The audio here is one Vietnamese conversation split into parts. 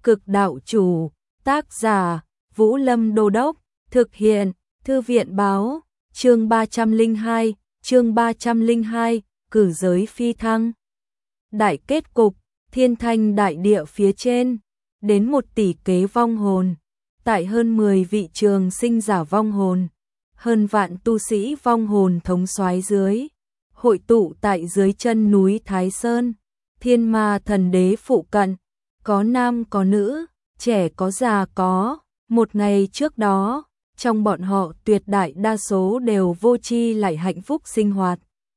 Cực đạo chủ, tác giả, Vũ Lâm Đô Đốc, thực hiện, Thư viện báo, chương 302, cử giới phi thăng. Đại kết cục, thiên thanh đại địa phía trên, đến 1 tỷ kế vong hồn, tại hơn 10 vị trường sinh giả vong hồn, hơn vạn tu sĩ vong hồn thống soái dưới, hội tụ tại dưới chân núi Thái Sơn, Thiên Ma Thần Đế phụ cận, có nam có nữ, trẻ có già có. Một ngày trước đó, trong bọn họ tuyệt đại đa số đều vô tri lại hạnh phúc sinh hoạt,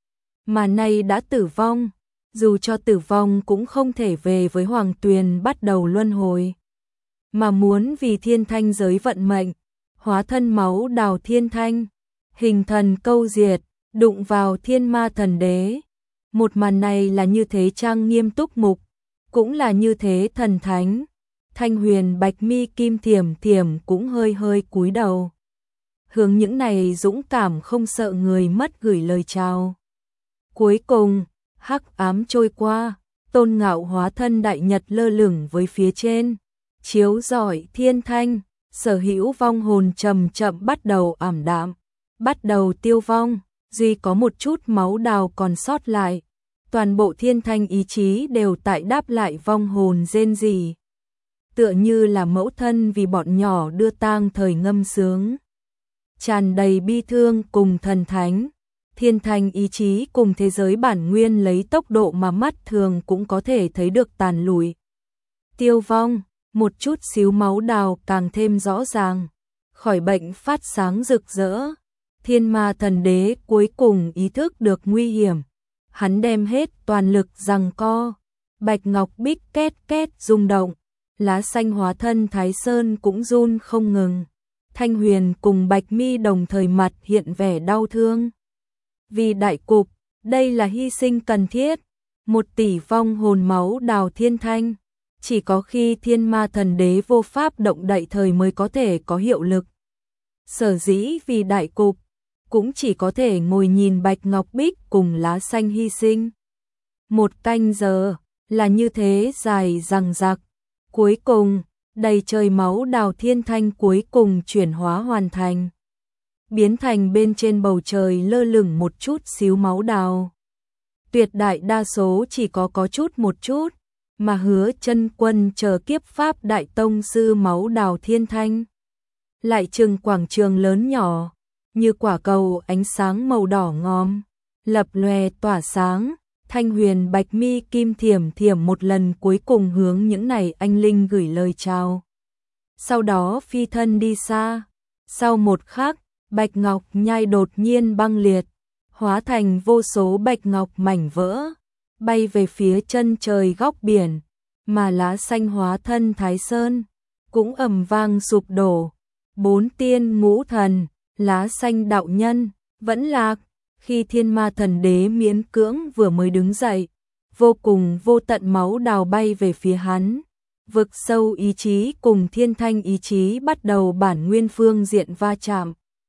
mà nay đã tử vong, dù cho tử vong cũng không thể về với Hoàng Tuyền bắt đầu luân hồi, mà muốn vì thiên thanh giới vận mệnh, hóa thân máu đào thiên thanh, hình thần câu diệt, đụng vào Thiên Ma Thần Đế. Một màn này là như thế trang nghiêm túc mục, cũng là như thế thần thánh. Thanh Huyền bạch mi kim thiểm thiểm cũng hơi hơi cúi đầu, hướng những này dũng cảm không sợ người mất gửi lời chào. Cuối cùng, hắc ám trôi qua, Tôn Ngạo hóa thân đại nhật lơ lửng với phía trên, chiếu rọi thiên thanh, sở hữu vong hồn chậm chậm bắt đầu ảm đạm, bắt đầu tiêu vong, duy có một chút máu đào còn sót lại. Toàn bộ thiên thanh ý chí đều tại đáp lại vong hồn rên rỉ, tựa như là mẫu thân vì bọn nhỏ đưa tang thời ngâm sướng. Tràn đầy bi thương cùng thần thánh, thiên thanh ý chí cùng thế giới bản nguyên lấy tốc độ mà mắt thường cũng có thể thấy được tàn lụi. Tiêu vong, một chút xíu máu đào càng thêm rõ ràng, khỏi bệnh phát sáng rực rỡ. Thiên Ma Thần Đế cuối cùng ý thức được nguy hiểm, hắn đem hết toàn lực giằng co, bạch ngọc bích két két rung động, lá xanh hóa thân Thái Sơn cũng run không ngừng. Thanh Huyền cùng Bạch Mi đồng thời mặt hiện vẻ đau thương. Vì đại cục, đây là hy sinh cần thiết. 1 tỷ vong hồn máu đào thiên thanh, chỉ có khi Thiên Ma Thần Đế vô pháp động đậy thời mới có thể có hiệu lực. Sở dĩ vì đại cục, cũng chỉ có thể ngồi nhìn bạch ngọc bích cùng lá xanh hy sinh. 1 canh giờ, là như thế dài dằng dặc. Cuối cùng, đầy trời máu đào thiên thanh cuối cùng chuyển hóa hoàn thành, biến thành bên trên bầu trời lơ lửng một chút xíu máu đào. Tuyệt đại đa số chỉ có chút một chút, mà Hứa Chân Quân chờ kiếp pháp đại tông sư máu đào thiên thanh, lại chừng quảng trường lớn nhỏ, như quả cầu ánh sáng màu đỏ ngòm, lập lòe tỏa sáng. Thanh Huyền bạch mi kim thiểm thiểm một lần cuối cùng hướng những này anh linh gửi lời chào. Sau đó phi thân đi xa. Sau một khắc, bạch ngọc nhai đột nhiên băng liệt, hóa thành vô số bạch ngọc mảnh vỡ, bay về phía chân trời góc biển, mà lá xanh hóa thân Thái Sơn cũng ầm vang sụp đổ. 4 tiên ngũ thần, lá xanh đạo nhân, vẫn lạc. Khi Thiên Ma Thần Đế miễn cưỡng vừa mới đứng dậy, vô cùng vô tận máu đào bay về phía hắn. Vực sâu ý chí cùng thiên thanh ý chí bắt đầu bản nguyên phương diện va chạm.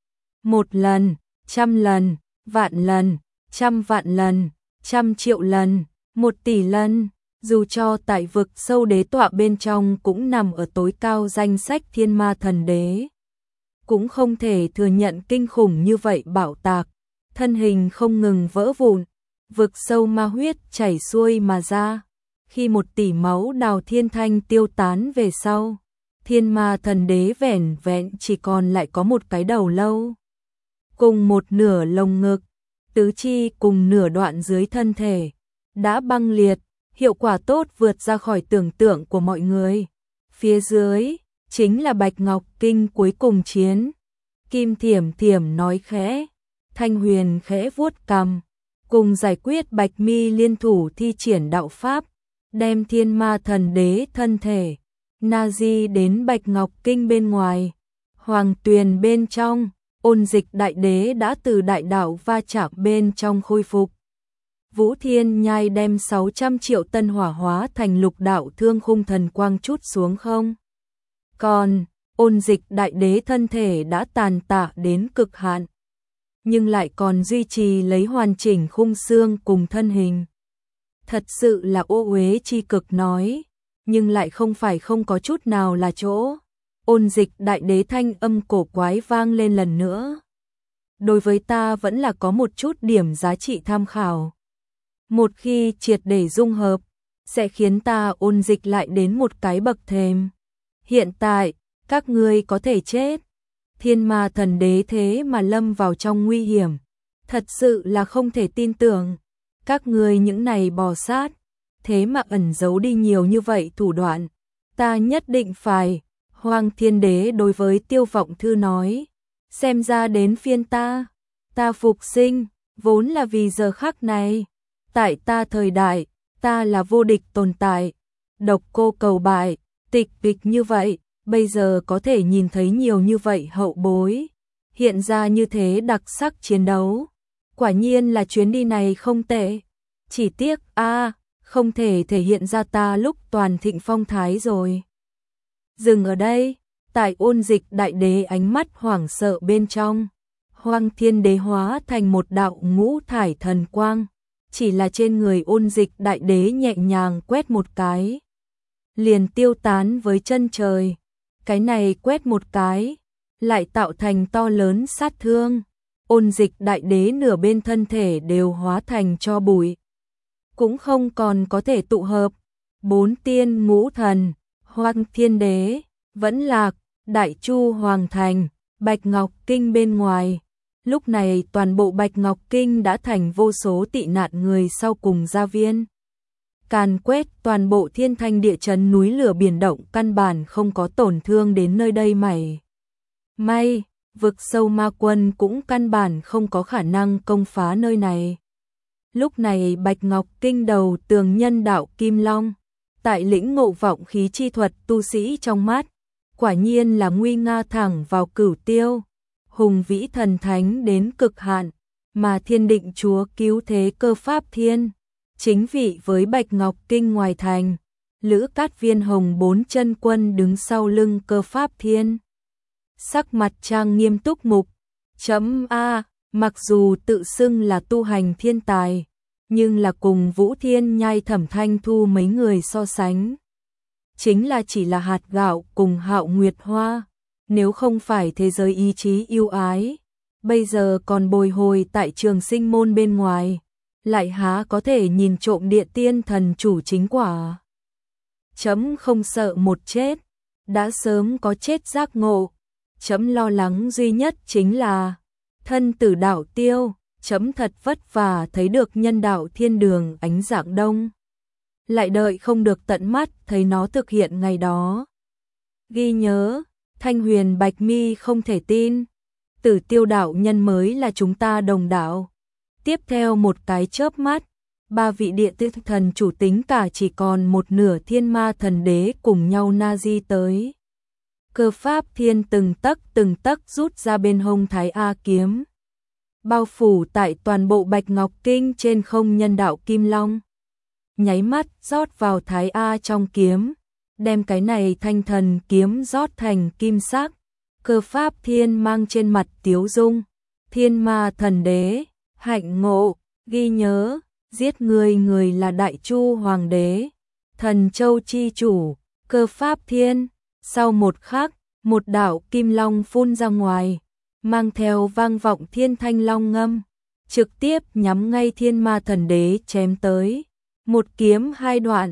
1 lần, 100 lần, vạn lần, 100 vạn lần, 100 triệu lần, 1 tỷ lần. Dù cho tại vực sâu đế tọa bên trong cũng nằm ở tối cao danh sách Thiên Ma Thần Đế, cũng không thể thừa nhận kinh khủng như vậy bạo tạc. Thân hình không ngừng vỡ vụn, vực sâu ma huyết chảy xuôi mà ra. Khi 1 tỷ máu đào thiên thanh tiêu tán về sau, Thiên Ma Thần Đế vẻn vẹn chỉ còn lại có một cái đầu lâu, cùng một nửa lồng ngực, tứ chi cùng nửa đoạn dưới thân thể đã băng liệt, hiệu quả tốt vượt ra khỏi tưởng tượng của mọi người. Phía dưới chính là Bạch Ngọc Kinh cuối cùng chiến. Kim Thiểm Thiểm nói khẽ. Thanh Huyền khẽ vuốt cằm, cùng giải quyết Bạch Mi liên thủ thi triển đạo pháp, đem Thiên Ma Thần Đế thân thể Nazi đến Bạch Ngọc Kinh bên ngoài. Hoàng Tuyền bên trong, Ôn Dịch Đại Đế đã từ đại đạo va chạm bên trong khôi phục. Vũ Thiên Nhai đem 600 triệu tân hỏa hóa thành lục đạo thương khung thần quang chút xuống không. Còn Ôn Dịch Đại Đế thân thể đã tàn tạ đến cực hạn, nhưng lại còn duy trì lấy hoàn chỉnh khung xương cùng thân hình. Thật sự là ô uế chi cực nói. nhưng lại không phải không có chút nào là chỗ. Ôn Dịch đại đế thanh âm cổ quái vang lên lần nữa. Đối với ta vẫn là có một chút điểm giá trị tham khảo. Một khi triệt để dung hợp, sẽ khiến ta Ôn Dịch lại đến một cái bậc thềm. Hiện tại, các ngươi có thể chết. Thiên Ma thần đế thế mà lâm vào trong nguy hiểm. Thật sự là không thể tin tưởng. Các ngươi những này bò sát, thế mà ẩn giấu đi nhiều như vậy thủ đoạn. Ta nhất định phải. Hoàng Thiên Đế đối với Tiêu Vọng Thư nói. Xem ra đến phiên ta. Ta phục sinh, vốn là vì giờ khắc này. Tại ta thời đại, ta là vô địch tồn tại. Độc Cô Cầu bại, tịch bịch như vậy, bây giờ có thể nhìn thấy nhiều như vậy hậu bối. Hiện ra như thế đặc sắc chiến đấu. Quả nhiên là chuyến đi này không tệ. Chỉ tiếc không thể thể hiện ra ta lúc toàn thịnh phong thái rồi. Dừng ở đây, tại Ôn Dịch đại đế ánh mắt hoảng sợ bên trong. Hoàng Thiên Đế hóa thành một đạo ngũ thải thần quang. Chỉ là trên người Ôn Dịch đại đế nhẹ nhàng quét một cái. Liền tiêu tán với chân trời. Cái này quét một cái, lại tạo thành to lớn sát thương. Ôn Dịch đại đế nửa bên thân thể đều hóa thành tro bụi. Cũng không còn có thể tụ hợp. 4 tiên ngũ thần, Hoàng Thiên Đế, Vẫn Lạc, Đại Chu Hoàng Thành, Bạch Ngọc Kinh bên ngoài. Lúc này toàn bộ Bạch Ngọc Kinh đã thành vô số tị nạn người sau cùng gia viên. Càn quét toàn bộ thiên thanh địa chấn núi lửa biển động, căn bản không có tổn thương đến nơi đây mảy may. Vực sâu ma quân cũng căn bản không có khả năng công phá nơi này. Lúc này Bạch Ngọc Kinh đầu tường nhân đạo Kim Long, tại lĩnh ngộ vọng khí chi thuật tu sĩ trong mắt, quả nhiên là nguy nga thẳng vào cửu tiêu, hùng vĩ thần thánh đến cực hạn, mà Thiên Định Chúa Cứu Thế Cơ Pháp Thiên, chính vị với Bạch Ngọc Kinh ngoài thành, Lữ Cát Viên Hồng 4 chân quân đứng sau lưng Cơ Pháp Thiên. Sắc mặt trang nghiêm túc mục, mặc dù tự xưng là tu hành thiên tài, nhưng là cùng Vũ Thiên Nhai Thẩm Thanh Thu mấy người so sánh. Chính là chỉ là hạt gạo cùng Hạo Nguyệt Hoa, nếu không phải thế giới ý chí yêu ái, bây giờ còn bồi hồi tại Trường Sinh môn bên ngoài, lại há có thể nhìn trộm địa tiên thần chủ chính quả. Chấm không sợ một chết, đã sớm có chết giác ngộ. Chấm lo lắng duy nhất chính là thân tử đạo tiêu. Chấm thật vất vả thấy được nhân đạo thiên đường ánh dạng đông, lại đợi không được tận mắt thấy nó thực hiện ngày đó. Ghi nhớ, Thanh Huyền Bạch Mi không thể tin, Tử Tiêu đạo nhân mới là chúng ta đồng đạo. Tiếp theo một cái chớp mắt, 3 vị địa tư thần chủ tính cả chỉ còn một nửa Thiên Ma thần đế cùng nhau na di tới. Cơ Pháp Thiên từng tấc rút ra bên hông Thái A kiếm, bao phủ tại toàn bộ Bạch Ngọc Kinh trên không nhân đạo Kim Long. Nháy mắt rót vào Thái A trong kiếm, đem cái này thanh thần kiếm rót thành kim sắc. Cơ Pháp Thiên mang trên mặt tiếu dung. Thiên Ma thần đế, hạnh ngộ, ghi nhớ, giết người là Đại Chu Hoàng đế, Thần Châu chi chủ. Cơ Pháp Thiên, sau một khắc, một đạo kim long phun ra ngoài, mang theo vang vọng thiên thanh long ngâm, trực tiếp nhắm ngay Thiên Ma thần đế chém tới. Một kiếm hai đoạn,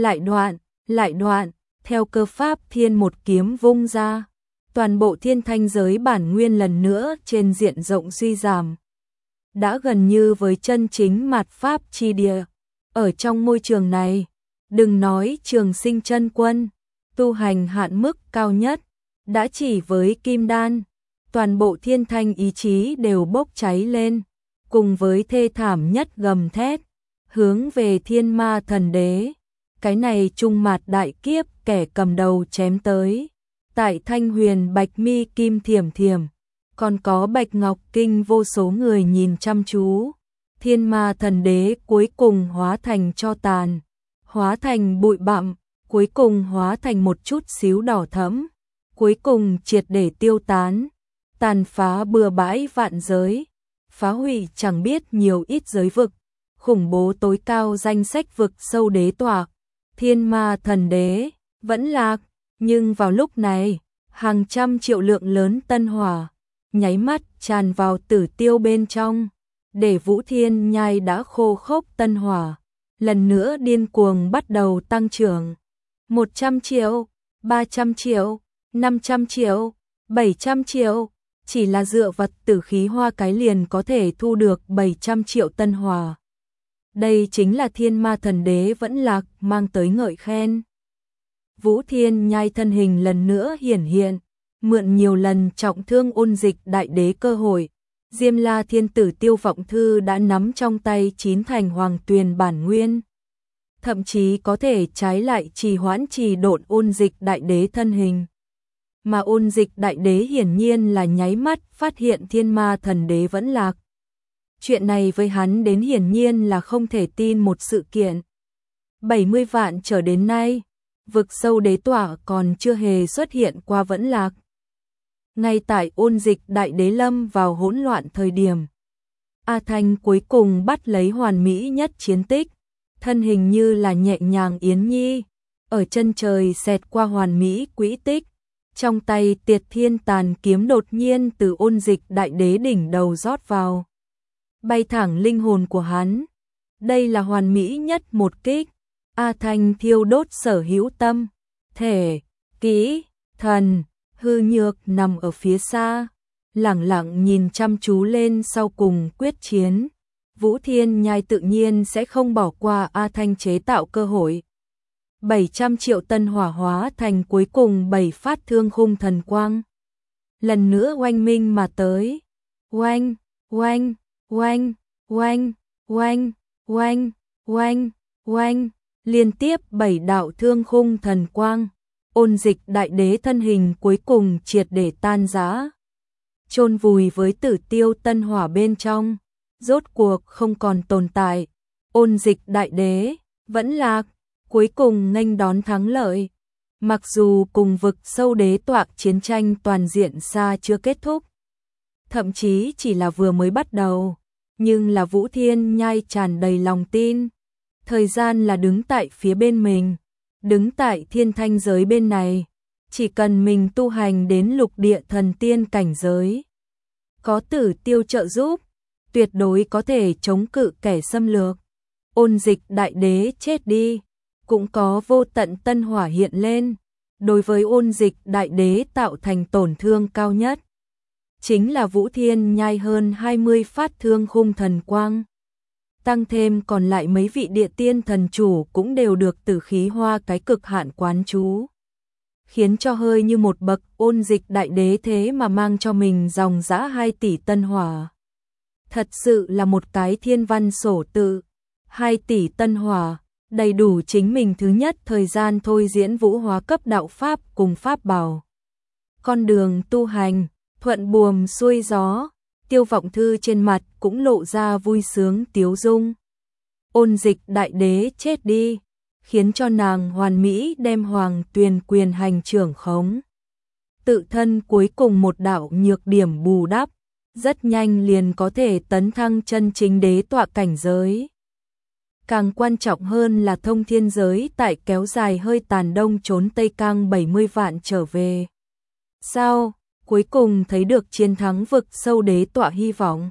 lại đoạn, theo Cơ Pháp Thiên một kiếm vung ra, toàn bộ thiên thanh giới bản nguyên lần nữa trên diện rộng suy giảm. Đã gần như với chân chính mạt pháp chi địa. Ở trong môi trường này, đừng nói Trường Sinh chân quân, tu hành hạn mức cao nhất, đã chỉ với kim đan, toàn bộ thiên thanh ý chí đều bốc cháy lên, cùng với thê thảm nhất gầm thét, hướng về Thiên Ma thần đế. Cái này trung mạt đại kiếp kẻ cầm đầu chém tới. Tại Thanh Huyền Bạch Mi Kim Thiểm Thiểm, còn có Bạch Ngọc Kinh vô số người nhìn chăm chú. Thiên Ma thần đế cuối cùng hóa thành tro tàn, hóa thành bụi bặm, cuối cùng hóa thành một chút xíu đỏ thẫm, cuối cùng triệt để tiêu tán, tàn phá bừa bãi vạn giới, phá hủy chẳng biết nhiều ít giới vực, khủng bố tối cao danh sách vực sâu đế tọa, Thiên Ma Thần Đế vẫn lạc, nhưng vào lúc này, hàng trăm triệu lượng lớn tân hỏa nháy mắt tràn vào Tử Tiêu bên trong, để Vũ Thiên Nhai đã khô khốc tân hỏa lần nữa điên cuồng bắt đầu tăng trưởng. 100 triệu, 300 triệu, 500 triệu, 700 triệu, chỉ là dựa vật tử khí hoa cái liền có thể thu được 700 triệu tân hỏa. Đây chính là Thiên Ma Thần Đế vẫn lạc mang tới ngợi khen. Vũ Thiên Nhai thân hình lần nữa hiển hiện, mượn nhiều lần trọng thương Ôn Dịch Đại Đế cơ hội, Diêm La Thiên Tử Tiêu Vọng Thư đã nắm trong tay 9 thành hoàng tuyền bản nguyên. Thậm chí có thể trái lại trì hoãn trì độn Ôn Dịch Đại Đế thân hình. Mà Ôn Dịch Đại Đế hiển nhiên là nháy mắt phát hiện Thiên Ma Thần Đế vẫn lạc. Chuyện này với hắn đến hiển nhiên là không thể tin một sự kiện. 70 vạn trở đến nay, vực sâu đế tỏa còn chưa hề xuất hiện qua vẫn lạc. Ngay tại Ôn Dịch Đại Đế lâm vào hỗn loạn thời điểm, A Thanh cuối cùng bắt lấy hoàn mỹ nhất chiến tích, thân hình như là nhẹ nhàng yến nhi, ở chân trời xẹt qua hoàn mỹ quỹ tích, trong tay Tiệt Thiên Tàn kiếm đột nhiên từ Ôn Dịch Đại Đế đỉnh đầu rót vào, bay thẳng linh hồn của hắn. Đây là hoàn mỹ nhất một kích. A Thanh thiêu đốt sở hữu tâm, thể, kỹ, thần, hư nhược nằm ở phía xa, lẳng lặng nhìn chăm chú lên sau cùng quyết chiến. Vũ Thiên Nhai tự nhiên sẽ không bỏ qua A Thanh chế tạo cơ hội. 700 triệu tân hỏa hóa thành cuối cùng 7 phát thương khung thần quang. Lần nữa oanh minh mà tới. Oanh, oanh, oanh, oanh, oanh, oanh, oanh, oanh, liên tiếp 7 đạo thương khung thần quang. Ôn Dịch Đại Đế thân hình cuối cùng triệt để tan rã, chôn vùi với Tử Tiêu tân hỏa bên trong, rốt cuộc không còn tồn tại. Ôn Dịch Đại Đế vẫn lạc, cuối cùng nghênh đón thắng lợi. Mặc dù cùng vực sâu đế tọa chiến tranh toàn diện xa chưa kết thúc, thậm chí chỉ là vừa mới bắt đầu, nhưng là Vũ Thiên Nhai tràn đầy lòng tin. Thời gian là đứng tại phía bên mình, đứng tại thiên thanh giới bên này, chỉ cần mình tu hành đến lục địa thần tiên cảnh giới, có Tử Tiêu trợ giúp, tuyệt đối có thể chống cự kẻ xâm lược. Ôn Dịch Đại Đế chết đi, cũng có vô tận tân hỏa hiện lên, đối với Ôn Dịch Đại Đế tạo thành tổn thương cao nhất chính là Vũ Thiên Nhai hơn 20 phát thương khung thần quang. Tăng thêm còn lại mấy vị địa tiên thần chủ cũng đều được tử khí hoa cái cực hạn quán chú, khiến cho hơi như một bậc. Ôn Dịch Đại Đế thế mà mang cho mình dòng dã 2 tỷ tân hỏa. Thật sự là một cái thiên văn sổ tự. 2 tỷ tân hỏa, đầy đủ chính mình thứ nhất thời gian thôi diễn vũ hóa cấp đạo pháp cùng pháp bảo. Con đường tu hành, thuận buồm xuôi gió. Tiêu Vọng Thư trên mặt cũng lộ ra vui sướng tiếu dung. Ôn Dịch Đại Đế chết đi, khiến cho nàng hoàn mỹ đem hoàng tuyền quyền hành trưởng khống. Tự thân cuối cùng một đạo nhược điểm bù đắp, rất nhanh liền có thể tấn thăng chân chính đế tọa cảnh giới. Càng quan trọng hơn là thông thiên giới tại kéo dài hơi tàn đông trốn Tây Cang 70 vạn trở về. Sao? Cuối cùng thấy được chiến thắng vực sâu đế tọa hy vọng.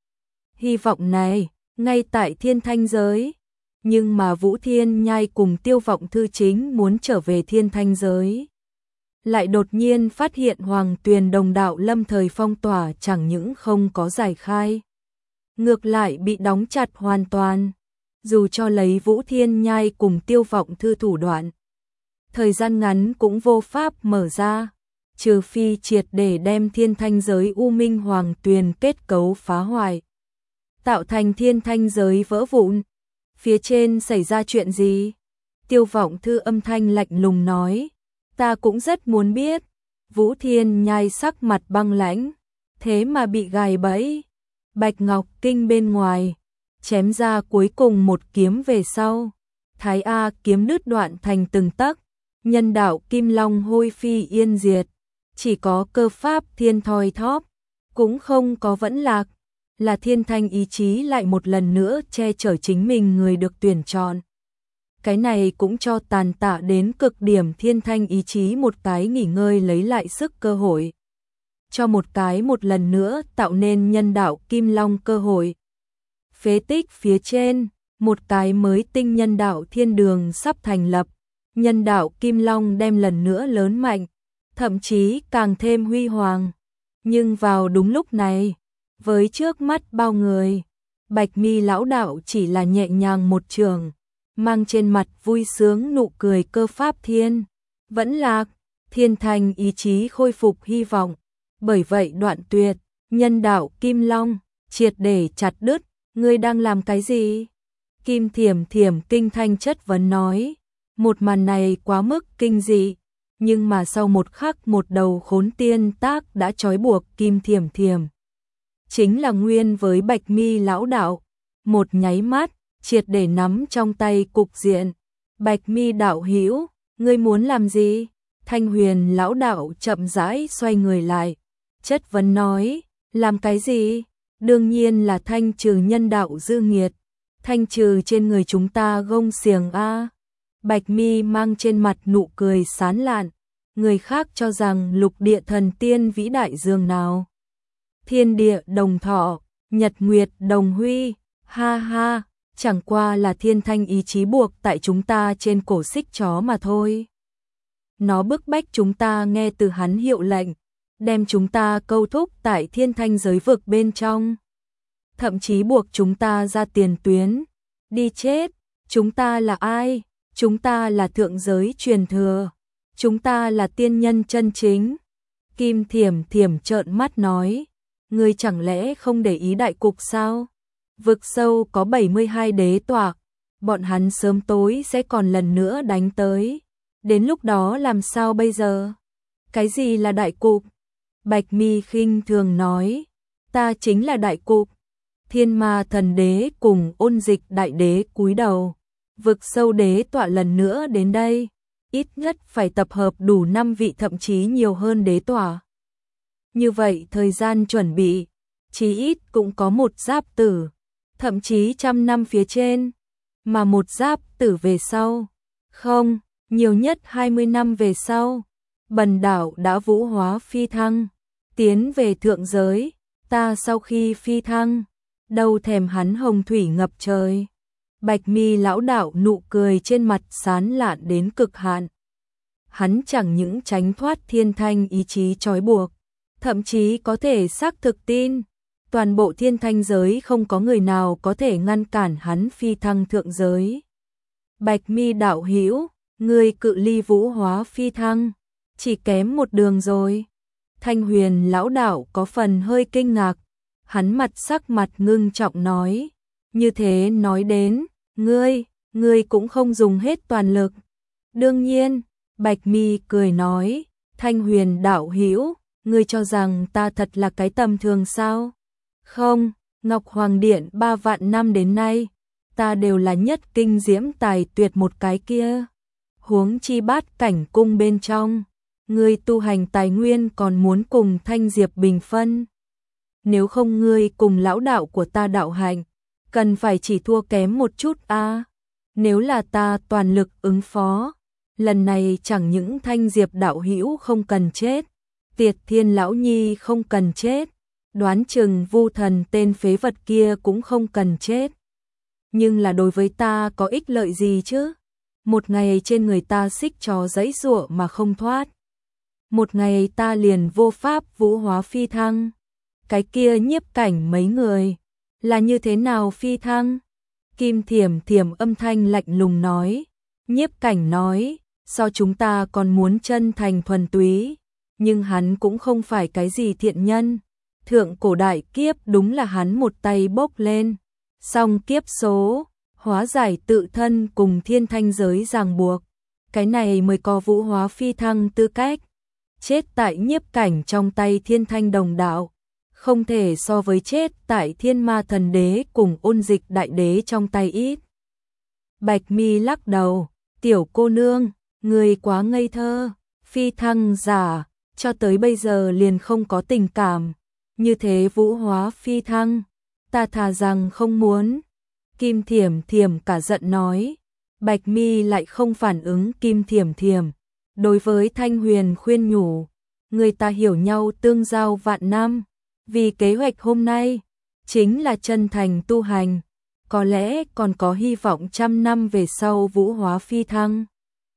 Hy vọng này, ngay tại thiên thanh giới. Nhưng mà Vũ Thiên Nhai cùng Tiêu Vọng Thư chính muốn trở về thiên thanh giới, lại đột nhiên phát hiện hoàng tuyền đồng đạo lâm thời phong tỏa chẳng những không có giải khai, ngược lại bị đóng chặt hoàn toàn. Dù cho lấy Vũ Thiên Nhai cùng Tiêu Vọng Thư thủ đoạn, thời gian ngắn cũng vô pháp mở ra, trừ phi triệt để đem thiên thanh giới u minh hoàng tuyền kết cấu phá hoại, tạo thành thiên thanh giới vỡ vụn. Phía trên xảy ra chuyện gì? Tiêu Vọng Thư âm thanh lạnh lùng nói. Ta cũng rất muốn biết. Vũ Thiên Nhai sắc mặt băng lãnh, thế mà bị gài bẫy. Bạch Ngọc Kinh bên ngoài, chém ra cuối cùng một kiếm về sau. Thái A kiếm đứt đoạn thành từng tấc, nhân đạo Kim Long hôi phi yên diệt. Chỉ có cơ pháp thiên thoi thóp, cũng không có vẫn lạc. Là thiên thanh ý chí lại một lần nữa che chở chính mình người được tuyển chọn. Cái này cũng cho tàn tạ đến cực điểm thiên thanh ý chí một cái nghỉ ngơi lấy lại sức cơ hội. Cho một cái một lần nữa tạo nên nhân đạo Kim Long cơ hội. Phế tích phía trên, một cái mới tinh nhân đạo thiên đường sắp thành lập. Nhân đạo Kim Long đem lần nữa lớn mạnh, thậm chí càng thêm huy hoàng. Nhưng vào đúng lúc này, với trước mắt bao người, Bạch Mi lão đạo chỉ là nhẹ nhàng một trường, mang trên mặt vui sướng nụ cười cơ pháp thiên. Vẫn lạc, thiên thành ý chí khôi phục hy vọng. Bởi vậy đoạn tuyệt, nhân đạo Kim Long, triệt để chặt đứt. Ngươi đang làm cái gì? Kim Thiểm Thiểm kinh thanh chất vấn nói. Một màn này quá mức kinh dị, nhưng mà sau một khắc một đầu khốn tiên tác đã trói buộc Kim Thiểm Thiểm. Chính là nguyên với Bạch Mi lão đạo, một nháy mắt, triệt để nắm trong tay cục diện. Bạch Mi đạo hữu, ngươi muốn làm gì? Thanh Huyền lão đạo chậm rãi xoay người lại, chất vấn nói, làm cái gì? Đương nhiên là thanh trừ nhân đạo dư nghiệt, thanh trừ trên người chúng ta gông xiềng a. Bạch Mi mang trên mặt nụ cười sán lạn, người khác cho rằng lục địa thần tiên vĩ đại dường nào. Thiên địa đồng thọ, nhật nguyệt đồng huy, ha ha, chẳng qua là thiên thanh ý chí buộc tại chúng ta trên cổ xích chó mà thôi. Nó bức bách chúng ta nghe từ hắn hiệu lệnh, đem chúng ta câu thúc tại thiên thanh giới vực bên trong. Thậm chí buộc chúng ta ra tiền tuyến, đi chết. Chúng ta là ai? Chúng ta là thượng giới truyền thừa. Chúng ta là tiên nhân chân chính. Kim Thiểm Thiểm trợn mắt nói, ngươi chẳng lẽ không để ý đại cục sao? Vực sâu có 72 đế tọa, bọn hắn sớm tối sẽ còn lần nữa đánh tới. Đến lúc đó làm sao bây giờ? Cái gì là đại cục? Bạch Mi khinh thường nói, ta chính là đại cục. Thiên Ma thần đế cùng Ôn Dịch đại đế cúi đầu. Vực sâu đế tọa lần nữa đến đây, ít nhất phải tập hợp đủ 5 vị thậm chí nhiều hơn đế tọa. Như vậy thời gian chuẩn bị, chí ít cũng có một giáp tử, thậm chí 100 năm phía trên, mà một giáp tử về sau, không, nhiều nhất 20 năm về sau, Bần đảo đã vũ hóa phi thăng, tiến về thượng giới. Ta sau khi phi thăng, đâu thèm hắn hồng thủy ngập trời. Bạch Mi lão đạo nụ cười trên mặt sán lạn đến cực hạn. Hắn chẳng những tránh thoát thiên thanh ý chí trói buộc, thậm chí có thể xác thực tin, toàn bộ thiên thanh giới không có người nào có thể ngăn cản hắn phi thăng thượng giới. Bạch Mi đạo hữu, ngươi cự ly vũ hóa phi thăng, chỉ kém một đường rồi. Thanh Huyền lão đạo có phần hơi kinh ngạc, hắn sắc mặt ngưng trọng nói, như thế nói đến, ngươi cũng không dùng hết toàn lực. Đương nhiên, Bạch Mi cười nói, Thanh Huyền đạo hữu, ngươi cho rằng ta thật là cái tầm thường sao? Không, Ngọc Hoàng Điện 3 vạn năm đến nay, ta đều là nhất kinh diễm tài tuyệt một cái kia. Huống chi Bát cảnh cung bên trong, ngươi tu hành tài nguyên còn muốn cùng Thanh Diệp bình phân. Nếu không ngươi cùng lão đạo của ta đạo hành, cần phải chỉ thua kém một chút a. Nếu là ta toàn lực ứng phó, lần này chẳng những Thanh Diệp đạo hữu không cần chết, Tiệt Thiên lão nhi không cần chết, đoán chừng Vu Thần tên phế vật kia cũng không cần chết. Nhưng là đối với ta có ích lợi gì chứ? Một ngày trên người ta xích chó giãy giụa mà không thoát. Một ngày ta liền vô pháp vũ hóa phi thăng. Cái kia Nhiếp Cảnh mấy người là như thế nào phi thăng? Kim Thiểm Thiểm âm thanh lạnh lùng nói. Nhiếp Cảnh nói, so chúng ta còn muốn chân thành thuần túy, nhưng hắn cũng không phải cái gì thiện nhân. Thượng cổ đại kiếp đúng là hắn một tay bốc lên, song kiếp số, hóa giải tự thân cùng thiên thanh giới ràng buộc. Cái này mới có vũ hóa phi thăng tư cách. Chết tại Nhiếp Cảnh trong tay thiên thanh đồng đạo, không thể so với chết tại Thiên Ma thần đế cùng Ôn Dịch đại đế trong tay ít. Bạch Mi lắc đầu, tiểu cô nương, người quá ngây thơ, phi thăng giả, cho tới bây giờ liền không có tình cảm, như thế vũ hóa phi thăng, ta thà rằng không muốn. Kim Thiểm Thiểm cả giận nói, Bạch Mi lại không phản ứng Kim Thiểm Thiểm. Đối với Thanh Huyền khuyên nhủ, người ta hiểu nhau tương giao vạn năm, vì kế hoạch hôm nay chính là chân thành tu hành, có lẽ còn có hy vọng trăm năm về sau vũ hóa phi thăng,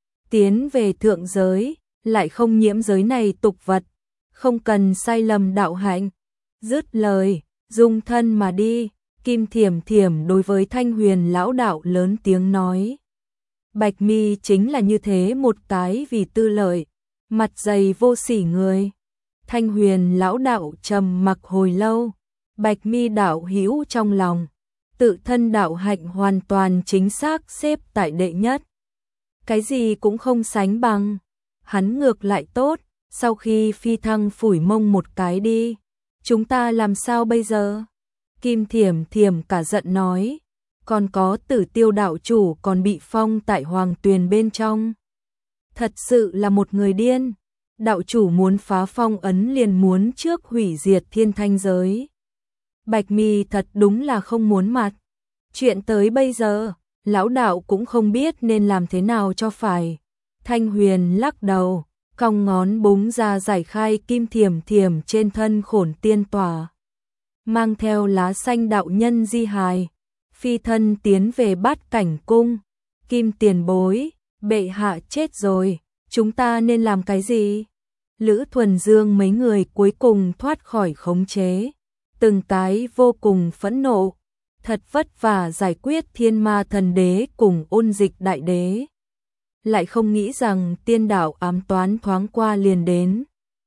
tiến về thượng giới, lại không nhiễm giới này tục vật, không cần sai lầm đạo hạnh. Dứt lời, dung thân mà đi. Kim Thiểm Thiểm đối với Thanh Huyền lão đạo lớn tiếng nói. Bạch Mi chính là như thế một cái vì tư lợi, mặt dày vô sỉ người. Thanh Huyền lão đạo trầm mặc hồi lâu, Bạch Mi đạo hữu trong lòng, tự thân đạo hạnh hoàn toàn chính xác xếp tại đệ nhất. Cái gì cũng không sánh bằng, hắn ngược lại tốt, sau khi phi thăng phủi mông một cái đi, chúng ta làm sao bây giờ? Kim Thiểm Thiểm cả giận nói, còn có Tử Tiêu đạo chủ còn bị phong tại Hoàng Tuyền bên trong. Thật sự là một người điên, đạo chủ muốn phá phong ấn liền muốn trước hủy diệt thiên thanh giới. Bạch Mi thật đúng là không muốn mặt. Chuyện tới bây giờ, lão đạo cũng không biết nên làm thế nào cho phải. Thanh Huyền lắc đầu, cong ngón búng ra giải khai Kim Thiểm Thiểm trên thân Khổn Tiên Tỏa. Mang theo lá xanh đạo nhân di hài, phi thân tiến về Bát Cảnh cung. Kim tiền bối, bệ hạ chết rồi, chúng ta nên làm cái gì? Lữ Thuần Dương mấy người cuối cùng thoát khỏi khống chế, từng cái vô cùng phẫn nộ, thật vất vả giải quyết Thiên Ma Thần Đế cùng Ôn Dịch Đại Đế. Lại không nghĩ rằng tiên đạo ám toán thoáng qua liền đến.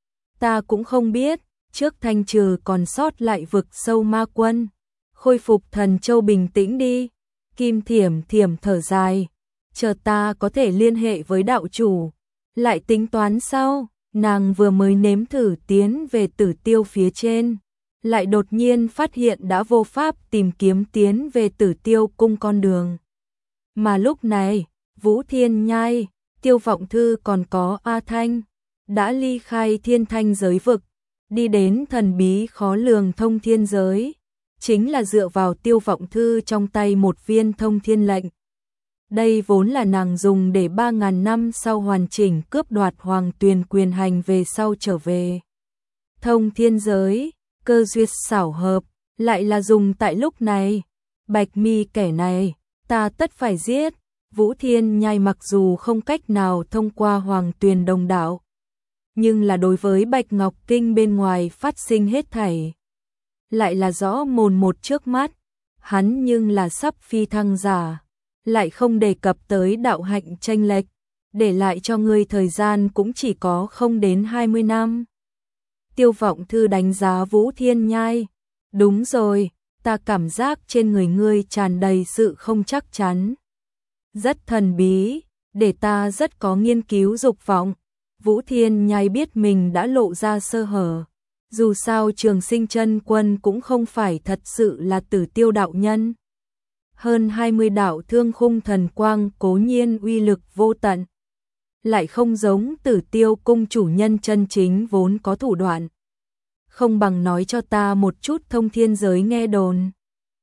Ta cũng không biết, trước thanh trừ còn sót lại vực sâu ma quân, khôi phục thần châu bình tĩnh đi. Kim Thiểm Thiểm thở dài, chờ ta có thể liên hệ với đạo chủ, lại tính toán sau. Nàng vừa mới nếm thử tiến về Tử Tiêu phía trên, lại đột nhiên phát hiện đã vô pháp tìm kiếm tiến về Tử Tiêu cung con đường. Mà lúc này, Vũ Thiên Nhai, Tiêu Vọng Thư còn có A Thanh, đã ly khai thiên thanh giới vực, đi đến thần bí khó lường thông thiên giới, chính là dựa vào Tiêu Vọng Thư trong tay một viên thông thiên lệnh. Đây vốn là nàng dùng để 3.000 năm sau hoàn chỉnh cướp đoạt Hoàng Tuyền quyền hành về sau trở về thông thiên giới, cơ duyệt xảo hợp, lại là dùng tại lúc này. Bạch Mi kẻ này, ta tất phải giết. Vũ Thiên Nhai mặc dù không cách nào thông qua Hoàng Tuyền đồng đạo, nhưng là đối với Bạch Ngọc Kinh bên ngoài phát sinh hết thảy, lại là rõ mồn một trước mắt. Hắn nhưng là sắp phi thăng giả, lại không đề cập tới đạo hạnh chênh lệch, để lại cho ngươi thời gian cũng chỉ có không đến 20 năm. Tiêu Vọng Thư đánh giá Vũ Thiên Nhai, đúng rồi, ta cảm giác trên người ngươi tràn đầy sự không chắc chắn, rất thần bí, để ta rất có nghiên cứu dục vọng. Vũ Thiên Nhai biết mình đã lộ ra sơ hở, dù sao Trường Sinh Chân Quân cũng không phải thật sự là Tử Tiêu đạo nhân. Hơn 20 đạo thương khung thần quang cố nhiên uy lực vô tận, lại không giống Tử Tiêu cung chủ nhân chân chính vốn có thủ đoạn. Không bằng nói cho ta một chút thông thiên giới nghe đồn.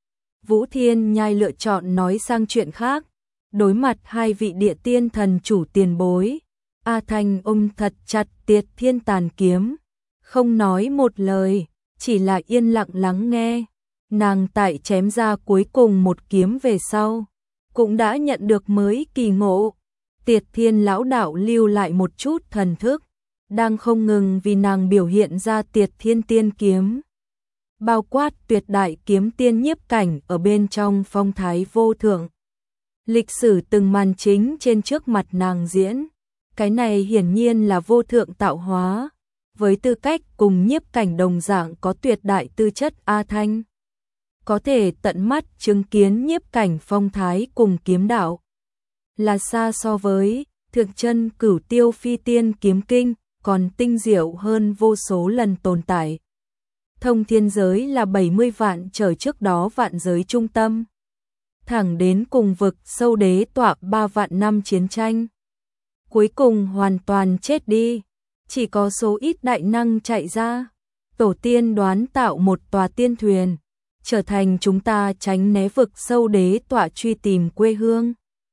Vũ Thiên Nhai lựa chọn nói sang chuyện khác, đối mặt hai vị địa tiên thần chủ tiền bối. A Thanh ôm thật chặt Tiệt Thiên Tàn kiếm, không nói một lời, chỉ là yên lặng lắng nghe. Nàng tại chém ra cuối cùng một kiếm về sau, cũng đã nhận được mới kỳ ngộ. Tiệt Thiên lão đạo lưu lại một chút thần thức, đang không ngừng vì nàng biểu hiện ra Tiệt Thiên tiên kiếm, bao quát tuyệt đại kiếm tiên nhiếp cảnh ở bên trong phong thái vô thượng. Lịch sử từng màn chính trên trước mặt nàng diễn, cái này hiển nhiên là vô thượng tạo hóa, với tư cách cùng nhiếp cảnh đồng dạng có tuyệt đại tư chất. A Thanh có thể tận mắt chứng kiến nhiếp cảnh phong thái cùng kiếm đạo, là xa so với Thượng Chân Cửu Tiêu Phi Tiên kiếm kinh còn tinh diệu hơn vô số lần tồn tại. Thông thiên giới là 70 vạn trở trước đó vạn giới trung tâm, thẳng đến cùng vực sâu đế tọa 3 vạn năm chiến tranh, cuối cùng hoàn toàn chết đi, chỉ có số ít đại năng chạy ra. Tổ tiên đoán tạo một tòa tiên thuyền, trở thành chúng ta tránh né vực sâu đế tọa truy tìm quê hương.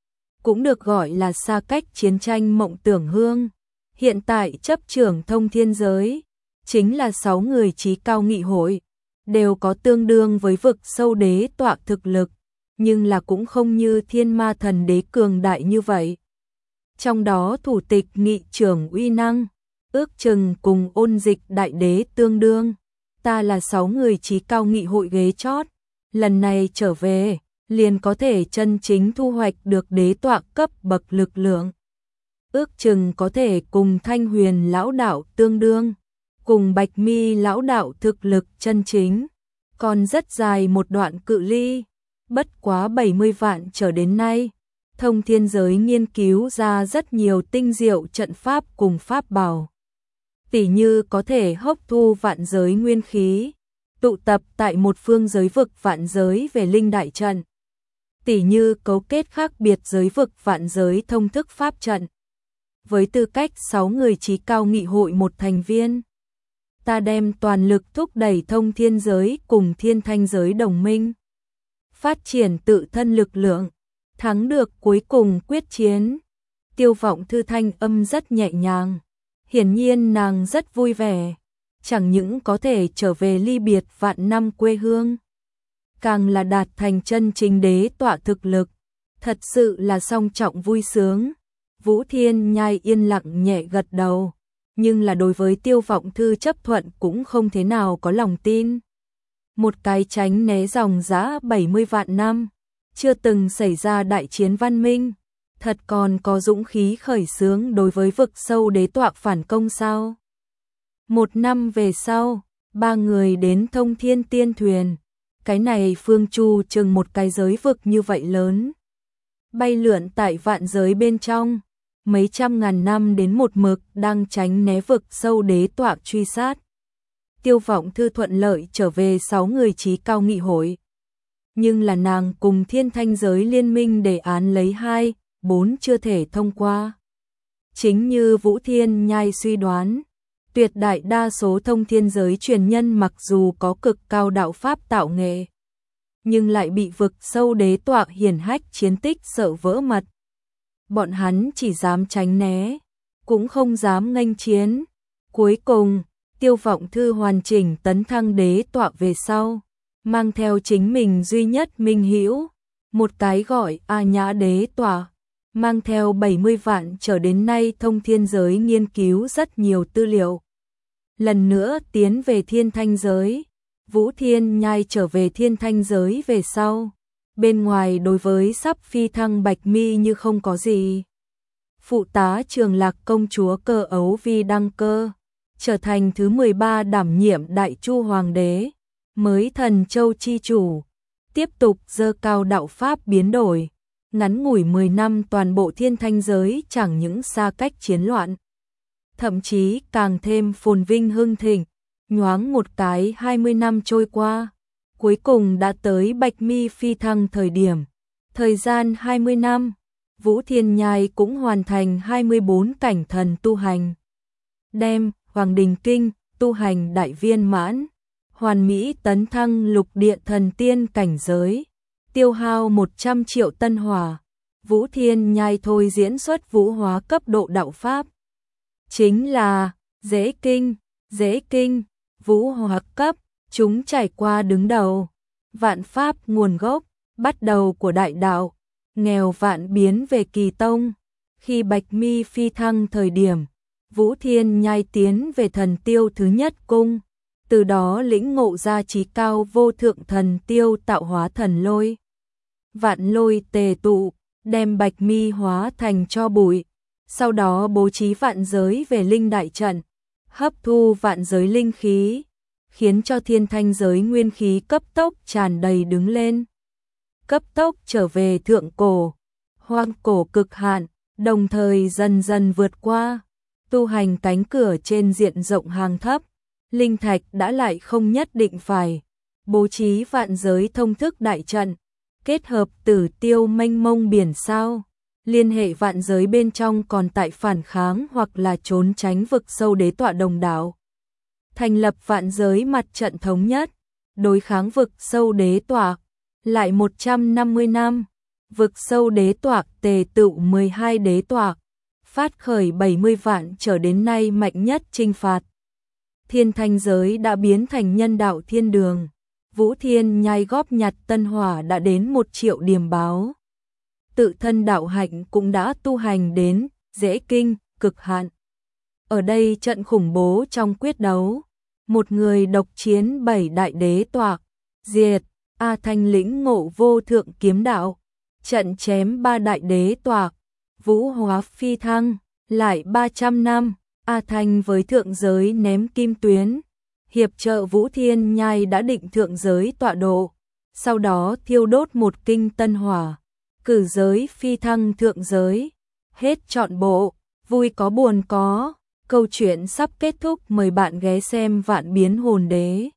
cũng được gọi là xa cách chiến tranh Mộng Tưởng Hương, hiện tại chấp trưởng thông thiên giới, chính là 6 người trí cao nghị hội, đều có tương đương với vực sâu đế tọa thực lực, nhưng là cũng không như Thiên Ma Thần Đế cường đại như vậy. Trong đó thủ tịch nghị trưởng uy năng, ước chừng cùng Ôn Dịch đại đế tương đương. Ta là 6 người trí cao nghị hội ghế chót, lần này trở về, liền có thể chân chính thu hoạch được đế tọa cấp bậc lực lượng. Ước chừng có thể cùng Thanh Huyền lão đạo tương đương, cùng Bạch Mi lão đạo thực lực chân chính, còn rất dài một đoạn cự ly, bất quá 70 vạn trở đến nay. Thông thiên giới nghiên cứu ra rất nhiều tinh diệu trận pháp cùng pháp bảo. Tỉ như có thể hấp thu vạn giới nguyên khí, tụ tập tại một phương giới vực vạn giới về linh đại trận. Tỉ như cấu kết khác biệt giới vực vạn giới thông thức pháp trận. Với tư cách 6 người trí cao nghị hội một thành viên, ta đem toàn lực thúc đẩy thông thiên giới cùng thiên thanh giới đồng minh, phát triển tự thân lực lượng, thắng được cuối cùng quyết chiến. Tiêu Vọng Thư thanh âm rất nhẹ nhàng, hiển nhiên nàng rất vui vẻ, chẳng những có thể trở về ly biệt vạn năm quê hương, càng là đạt thành chân chính đế tọa thực lực, thật sự là song trọng vui sướng. Vũ Thiên Nhai yên lặng nhẹ gật đầu, nhưng là đối với Tiêu Vọng Thư chấp thuận cũng không thế nào có lòng tin. Một cái tránh né dòng dã 70 vạn năm, chưa từng xảy ra đại chiến văn minh, thật còn có dũng khí khởi xướng đối với vực sâu đế tọa phản công sao? 1 năm về sau, 3 người đến Thông Thiên Tiên Thuyền, cái này phương chu chừng một cái giới vực như vậy lớn, bay lượn tại vạn giới bên trong, mấy trăm ngàn năm đến một mực đang tránh né vực sâu đế tọa truy sát. Tiêu Vọng Thư thuận lợi trở về 6 người trí cao nghị hội, nhưng là nàng cùng Thiên Thanh giới liên minh đề án lấy 2, 4 chưa thể thông qua. Chính như Vũ Thiên Nhai suy đoán, tuyệt đại đa số thông thiên giới truyền nhân mặc dù có cực cao đạo pháp tạo nghệ, nhưng lại bị vực sâu đế tọa hiển hách chiến tích sợ vỡ mật. Bọn hắn chỉ dám tránh né, cũng không dám nghênh chiến. Cuối cùng, Tiêu Vọng Thư hoàn chỉnh tấn thăng đế tọa về sau, mang theo chính mình duy nhất minh hữu, một cái gọi A Nhã đế tọa, mang theo 70 vạn trở đến nay thông thiên giới nghiên cứu rất nhiều tư liệu. Lần nữa tiến về thiên thanh giới, Vũ Thiên Nhai trở về thiên thanh giới về sau, bên ngoài đối với sắp phi thăng Bạch Mi như không có gì. Phụ tá Trường Lạc công chúa Cơ Ấu Vi đăng cơ, trở thành thứ 13 đảm nhiệm Đại Chu Hoàng đế, mới Thần Châu chi chủ, tiếp tục dơ cao đạo pháp biến đổi. Ngắn ngủi 10 năm toàn bộ thiên thanh giới chẳng những xa cách chiến loạn, thậm chí càng thêm phồn vinh hưng thịnh. Nhoáng một cái 20 năm trôi qua, cuối cùng đã tới Bạch Mi phi thăng thời điểm. Thời gian 20 năm, Vũ Thiên Nhai cũng hoàn thành 24 cảnh thần tu hành, đem Hoàng Đình Kinh tu hành đại viên mãn, hoàn mỹ tấn thăng lục địa thần tiên cảnh giới, tiêu hao 100 triệu tân hỏa. Vũ Thiên Nhai thôi diễn xuất vũ hóa cấp độ đạo pháp, chính là dễ kinh, vũ hóa cấp, chúng trải qua đứng đầu, vạn pháp nguồn gốc, bắt đầu của đại đạo, nghèo vạn biến về kỳ tông. Khi Bạch Mi phi thăng thời điểm, Vũ Thiên Nhai tiến về thần tiêu thứ nhất cung, từ đó lĩnh ngộ ra trí cao vô thượng thần tiêu tạo hóa thần lôi. Vạn lôi tề tụ, đem Bạch Mi hóa thành tro bụi, sau đó bố trí vạn giới về linh đại trận, hấp thu vạn giới linh khí, khiến cho thiên thanh giới nguyên khí cấp tốc tràn đầy đứng lên. Cấp tốc trở về thượng cổ, hoang cổ cực hạn, đồng thời dần dần vượt qua, tu hành cánh cửa trên diện rộng hàng thấp, linh thạch đã lại không nhất định phải, bố trí vạn giới thông thức đại trận, kết hợp tử tiêu mênh mông biển sao, liên hệ vạn giới bên trong còn tại phản kháng hoặc là trốn tránh vực sâu đế tọa đồng đảo. Thành lập vạn giới mặt trận thống nhất, đối kháng vực sâu đế tọa, lại 150 năm, vực sâu đế toạc tề tựu 12 đế toạc, phát khởi 70 vạn trở đến nay mạnh nhất chinh phạt. Thiên thanh giới đã biến thành nhân đạo thiên đường, Vũ Thiên Nhai góp nhặt tân hỏa đã đến 1 triệu điểm báo. Tự thân đạo hạnh cũng đã tu hành đến dễ kinh, cực hạn. Ở đây trận khủng bố trong quyết đấu, một người độc chiến 7 đại đế toạc, diệt, A Thanh lĩnh ngộ vô thượng kiếm đạo, trận chém 3 đại đế toạc, vũ hóa phi thăng, lại 300 năm, A Thanh với thượng giới ném kim tuyến, hiệp trợ Vũ Thiên Nhai đã định thượng giới tọa độ, sau đó thiêu đốt một kinh tân hỏa, cử giới phi thăng thượng giới, hết trọn bộ, vui có buồn có, câu chuyện sắp kết thúc, mời bạn ghé xem Vạn Biến Hồn Đế.